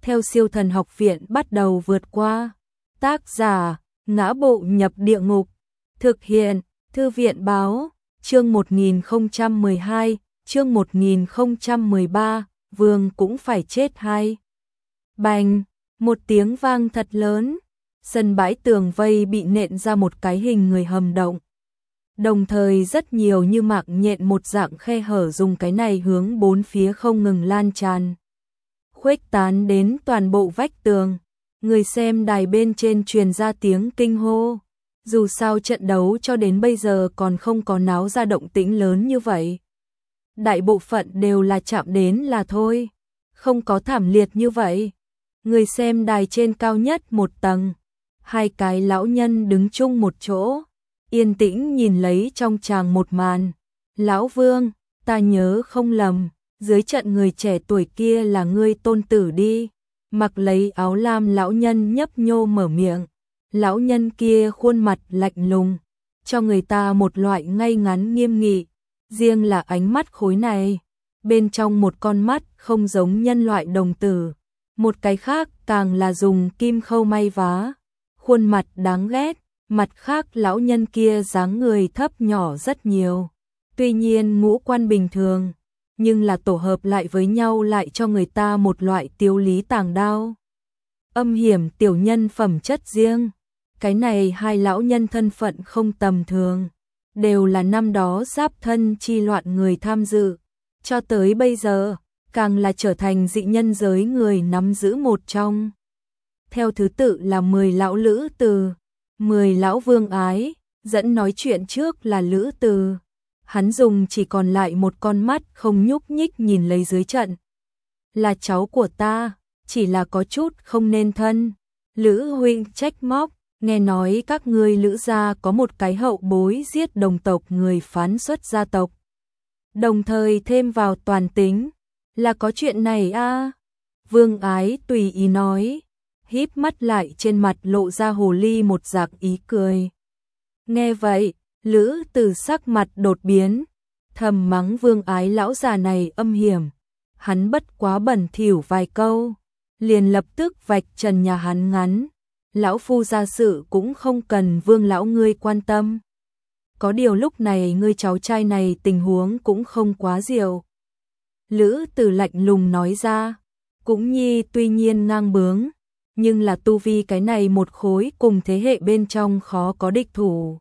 theo Siêu Thần Học Viện bắt đầu vượt qua. Tác giả: Ngã Bộ Nhập Địa Ngục. Thực hiện: Thư viện báo. Chương 1012, chương 1013, Vương cũng phải chết hay. Bành, một tiếng vang thật lớn, sân bãi tường vây bị nện ra một cái hình người hầm động. Đồng thời rất nhiều như mạng nhện một dạng khe hở dùng cái này hướng bốn phía không ngừng lan tràn, khuếch tán đến toàn bộ vách tường. Người xem đài bên trên truyền ra tiếng kinh hô. Dù sao trận đấu cho đến bây giờ còn không có náo ra động tĩnh lớn như vậy. Đại bộ phận đều là chạm đến là thôi, không có thảm liệt như vậy. Người xem đài trên cao nhất một tầng, hai cái lão nhân đứng chung một chỗ, yên tĩnh nhìn lấy trong tràng một màn. Lão Vương, ta nhớ không lầm, dưới trận người trẻ tuổi kia là ngươi tôn tử đi. Mặc lấy áo lam lão nhân nhấp nhô mở miệng. Lão nhân kia khuôn mặt lạnh lùng, cho người ta một loại ngay ngắn nghiêm nghị. Riêng là ánh mắt khối này, bên trong một con mắt không giống nhân loại đồng tử, một cái khác càng là dùng kim khâu may vá. Khuôn mặt đáng ghét, mặt khác lão nhân kia dáng người thấp nhỏ rất nhiều. Tuy nhiên ngũ quan bình thường, nhưng là tổ hợp lại với nhau lại cho người ta một loại tiêu lý tàng đao. Âm hiểm tiểu nhân phẩm chất riêng. Cái này hai lão nhân thân phận không tầm thường, đều là năm đó giáp thân chi loạn người tham dự, cho tới bây giờ, càng là trở thành dị nhân giới người nắm giữ một trong. Theo thứ tự là 10 lão Lữ Từ, 10 lão Vương Ái, dẫn nói chuyện trước là Lữ Từ. Hắn dùng chỉ còn lại một con mắt không nhúc nhích nhìn lấy dưới trận. Là cháu của ta, chỉ là có chút không nên thân. Lữ huynh trách móc. Nghe nói các ngươi Lữ gia có một cái hậu bối giết đồng tộc người phán xuất gia tộc. Đồng thời thêm vào toàn tính, là có chuyện này a. Vương Ái tùy ý nói, híp mắt lại trên mặt lộ ra hồ ly một dạng ý cười. Nghe vậy, Lữ Từ sắc mặt đột biến, thầm mắng Vương Ái lão già này âm hiểm. Hắn bất quá bẩn thỉu vài câu, liền lập tức vạch trần nhà hắn ngắn. Lão phu gia sự cũng không cần Vương lão ngươi quan tâm. Có điều lúc này ngươi cháu trai này tình huống cũng không quá diệu. Lữ Từ lạnh lùng nói ra, cũng nhi tuy nhiên ngang bướng, nhưng là tu vi cái này một khối cùng thế hệ bên trong khó có địch thủ.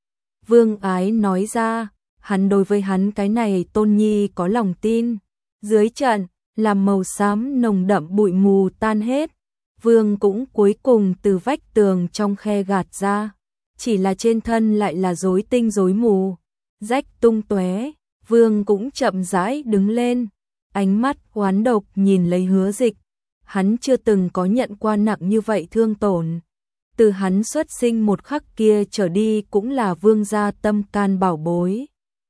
Vương Ái nói ra, hắn đối với hắn cái này tôn nhi có lòng tin. Dưới trận, làm màu xám nồng đậm bụi mù tan hết. Vương cũng cuối cùng từ vách tường trong khe gạt ra, chỉ là trên thân lại là rối tinh rối mù, rách tung tóe. Vương cũng chậm rãi đứng lên, ánh mắt oán độc nhìn lấy Hứa Dịch. Hắn chưa từng có nhận qua nặng như vậy thương tổn. Từ hắn xuất sinh một khắc kia trở đi cũng là vương gia tâm can bảo bối.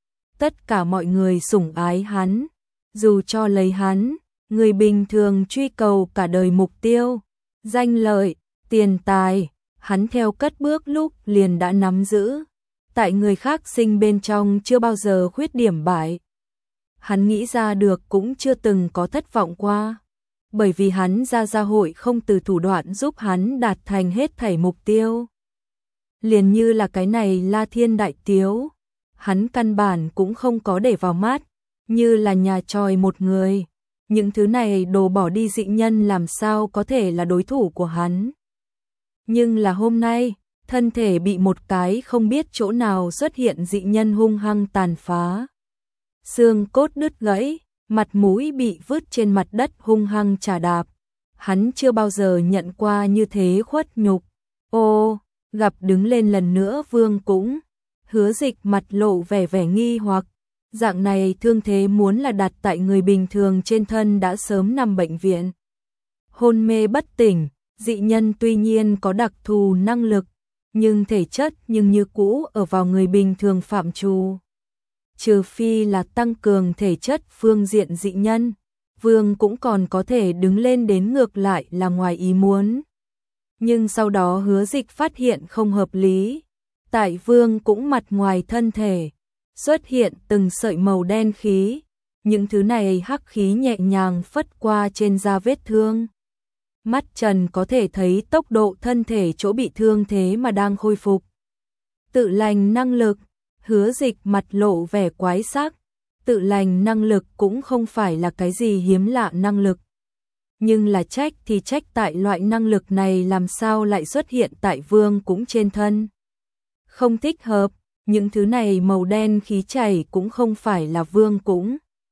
Tất cả mọi người sủng ái hắn, dù cho lấy hắn, người bình thường truy cầu cả đời mục tiêu. Danh lợi, tiền tài, hắn theo cất bước lúc liền đã nắm giữ. Tại người khác sinh bên trong chưa bao giờ khuyết điểm bại. Hắn nghĩ ra được cũng chưa từng có thất vọng qua. Bởi vì hắn ra gia hội không từ thủ đoạn giúp hắn đạt thành hết thảy mục tiêu. Liền như là cái này La Thiên Đại Tiếu, hắn căn bản cũng không có để vào mắt, như là nhà tròi một người. Những thứ này đồ bỏ đi dị nhân làm sao có thể là đối thủ của hắn. Nhưng là hôm nay, thân thể bị một cái không biết chỗ nào xuất hiện dị nhân hung hăng tàn phá. Xương cốt đứt gãy, mặt mũi bị vứt trên mặt đất hung hăng chà đạp. Hắn chưa bao giờ nhận qua như thế khuất nhục. Ô, gặp đứng lên lần nữa Vương cũng. Hứa Dịch mặt lộ vẻ nghi hoặc. Dạng này thương thế muốn là đặt tại người bình thường trên thân đã sớm nằm bệnh viện. Hôn mê bất tỉnh, dị nhân tuy nhiên có đặc thù năng lực, nhưng thể chất nhưng như cũ ở vào người bình thường phạm trù. Trừ phi là tăng cường thể chất phương diện dị nhân, Vương cũng còn có thể đứng lên đến ngược lại là ngoài ý muốn. Nhưng sau đó Hứa Dịch phát hiện không hợp lý. Tại Vương cũng mặt ngoài thân thể xuất hiện từng sợi màu đen khí, những thứ này hắc khí nhẹ nhàng phất qua trên da vết thương. mắt Trần có thể thấy tốc độ thân thể chỗ bị thương thế mà đang khôi phục. Tự lành năng lực, Hứa Dịch mặt lộ vẻ quái sắc, tự lành năng lực cũng không phải là cái gì hiếm lạ năng lực. Nhưng là trách thì trách tại loại năng lực này làm sao lại xuất hiện tại Vương Cũng trên thân. Không thích hợp, những thứ này màu đen khí chảy cũng không phải là Vương Cũng.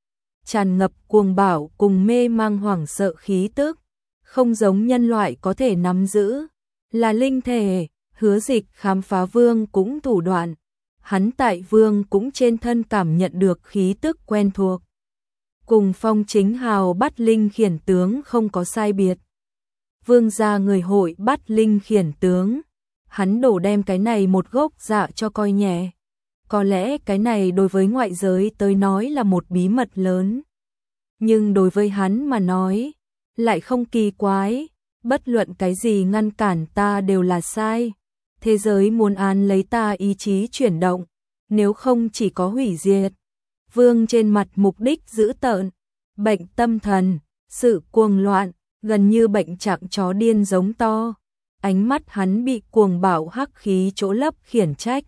Tràn ngập cuồng bạo cùng mê mang hoảng sợ khí tức, không giống nhân loại có thể nắm giữ, là linh thể. Hứa Dịch khám phá Vương Cũng thủ đoạn, hắn tại Vương Cũng trên thân cảm nhận được khí tức quen thuộc. Cùng Phong Chính Hào bắt linh khiển tướng không có sai biệt. Vương gia người hội bắt linh khiển tướng, hắn đổ đem cái này một gốc dạ cho coi nhẹ. Có lẽ cái này đối với ngoại giới tới nói là một bí mật lớn. Nhưng đối với hắn mà nói, lại không kỳ quái, bất luận cái gì ngăn cản ta đều là sai. Thế giới muốn án lấy ta ý chí chuyển động, nếu không chỉ có hủy diệt. Vương trên mặt mục đích dữ tợn, bệnh tâm thần, sự cuồng loạn, gần như bệnh trạng chó điên giống to. Ánh mắt hắn bị cuồng bạo hắc khí chỗ lấp khiển trách.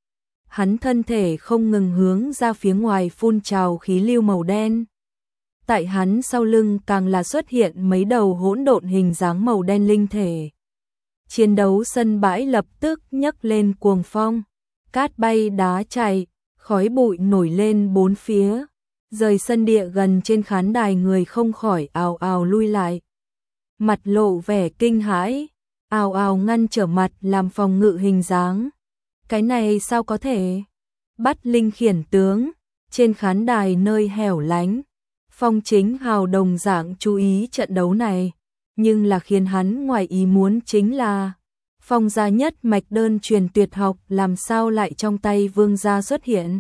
Hắn thân thể không ngừng hướng ra phía ngoài phun trào khí lưu màu đen. Tại hắn sau lưng càng là xuất hiện mấy đầu hỗn độn hình dáng màu đen linh thể. Chiến đấu sân bãi lập tức nhấc lên cuồng phong, cát bay đá chảy, khói bụi nổi lên bốn phía, rời sân địa gần trên khán đài người không khỏi ào ào lui lại. Mặt lộ vẻ kinh hãi, ào ào ngăn trở mặt làm phòng ngự hình dáng. Cái này sao có thể? Bắt linh khiển tướng, trên khán đài nơi hẻo lánh. Phong Chính Hào đồng dạng chú ý trận đấu này, nhưng là khiến hắn ngoài ý muốn chính là Phong gia nhất mạch đơn truyền tuyệt học làm sao lại trong tay Vương gia xuất hiện.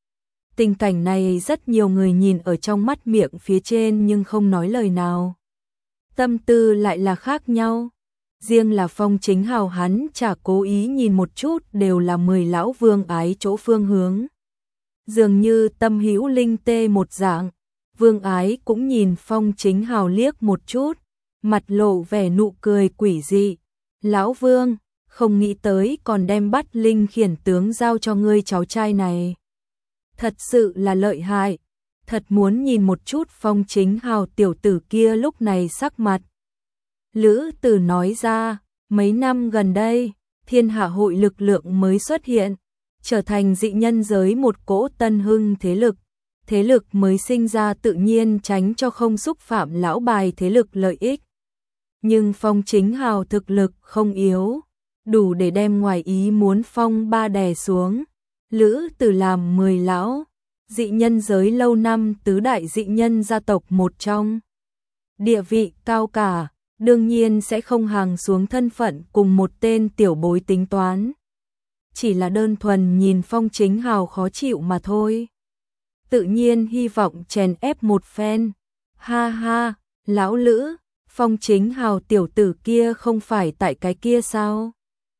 Tình cảnh này rất nhiều người nhìn ở trong mắt miệng phía trên nhưng không nói lời nào. Tâm tư lại là khác nhau. Riêng là Phong Chính Hào hắn chả cố ý nhìn một chút đều là 10 lão Vương Ái chỗ phương hướng. Dường như tâm hữu linh tê một dạng, Vương Ái cũng nhìn Phong Chính Hào liếc một chút, mặt lộ vẻ nụ cười quỷ dị. Lão Vương, không nghĩ tới còn đem bắt linh khiển tướng giao cho ngươi cháu trai này. Thật sự là lợi hại, thật muốn nhìn một chút Phong Chính Hào tiểu tử kia lúc này sắc mặt. Lữ Tử nói ra, mấy năm gần đây, Thiên Hạ hội lực lượng mới xuất hiện, trở thành dị nhân giới một cỗ tân hưng thế lực mới sinh ra tự nhiên tránh cho không xúc phạm lão bài thế lực lợi ích. Nhưng Phong Chính Hào thực lực không yếu, đủ để đem ngoài ý muốn phong ba đè xuống. Lữ Tử làm 10 lão, dị nhân giới lâu năm tứ đại dị nhân gia tộc một trong. Địa vị cao cả, đương nhiên sẽ không hàng xuống thân phận cùng một tên tiểu bối tính toán. Chỉ là đơn thuần nhìn Phong Chính Hào khó chịu mà thôi. Tự nhiên hy vọng chèn ép một phen. Ha ha, lão Lữ, Phong Chính Hào tiểu tử kia không phải tại cái kia sao?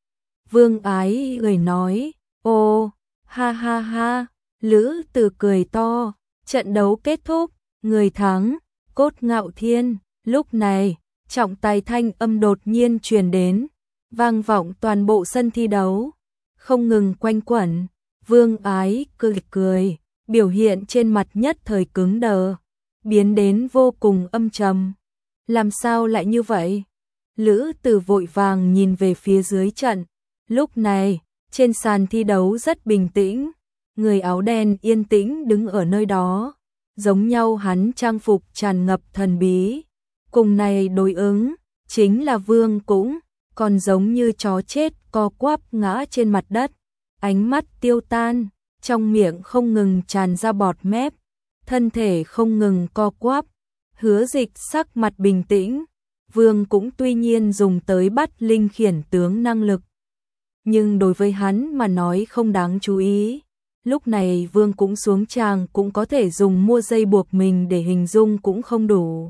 Vương Ái người nói, ô, ha ha ha, Lữ Tử cười to, trận đấu kết thúc, người thắng, Cốt Ngạo Thiên. Lúc này, trọng tài thanh âm đột nhiên truyền đến, vang vọng toàn bộ sân thi đấu, không ngừng quanh quẩn. Vương Ái cười, biểu hiện trên mặt nhất thời cứng đờ, biến đến vô cùng âm trầm. Làm sao lại như vậy? Lữ Tử vội vàng nhìn về phía dưới trận. Lúc này, trên sàn thi đấu rất bình tĩnh, người áo đen yên tĩnh đứng ở nơi đó, giống nhau hắn trang phục tràn ngập thần bí. Cùng này đối ứng, chính là Vương Cũng, còn giống như chó chết co quắp ngã trên mặt đất, ánh mắt tiêu tan, trong miệng không ngừng tràn ra bọt mép, thân thể không ngừng co quắp. Hứa Dịch sắc mặt bình tĩnh, Vương Cũng tuy nhiên dùng tới bắt linh khiển tướng năng lực, nhưng đối với hắn mà nói không đáng chú ý. Lúc này Vương Cũng xuống tràng cũng có thể dùng mua dây buộc mình để hình dung cũng không đủ.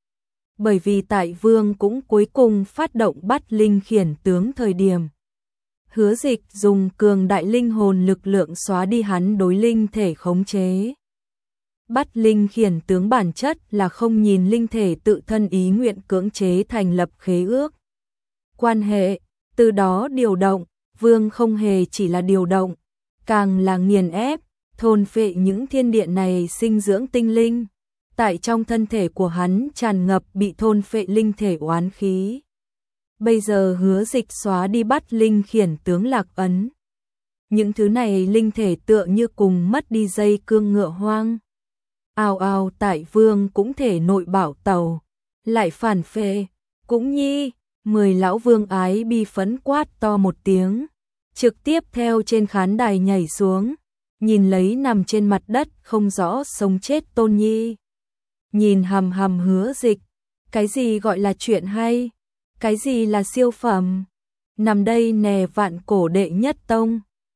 Bởi vì tại Vương Cũng cuối cùng phát động bắt linh khiển tướng thời điểm, Hứa Dịch dùng cường đại linh hồn lực lượng xóa đi hắn đối linh thể khống chế. Bắt linh khiển tướng bản chất là không nhìn linh thể tự thân ý nguyện cưỡng chế thành lập khế ước. Quan hệ, từ đó điều động, Vương không hề chỉ là điều động, càng là nghiền ép, thôn phệ những thiên địa này sinh dưỡng tinh linh. Tại trong thân thể của hắn tràn ngập bị thôn phệ linh thể oán khí. Bây giờ Hứa Dịch xóa đi bắt linh khiển tướng lạc ấn. Những thứ này linh thể tựa như cùng mất đi dây cương ngựa hoang. Ào ào tại Vương cũng thể nội bảo tàu, lại phản phệ, cũng nhi, 10 lão vương ái bi phẫn quát to một tiếng, trực tiếp theo trên khán đài nhảy xuống, nhìn lấy nằm trên mặt đất không rõ sống chết Tôn Nhi. Nhìn hầm hầm Hứa Dịch, cái gì gọi là chuyện hay, cái gì là siêu phẩm, nằm đây nè vạn cổ đệ nhất tông.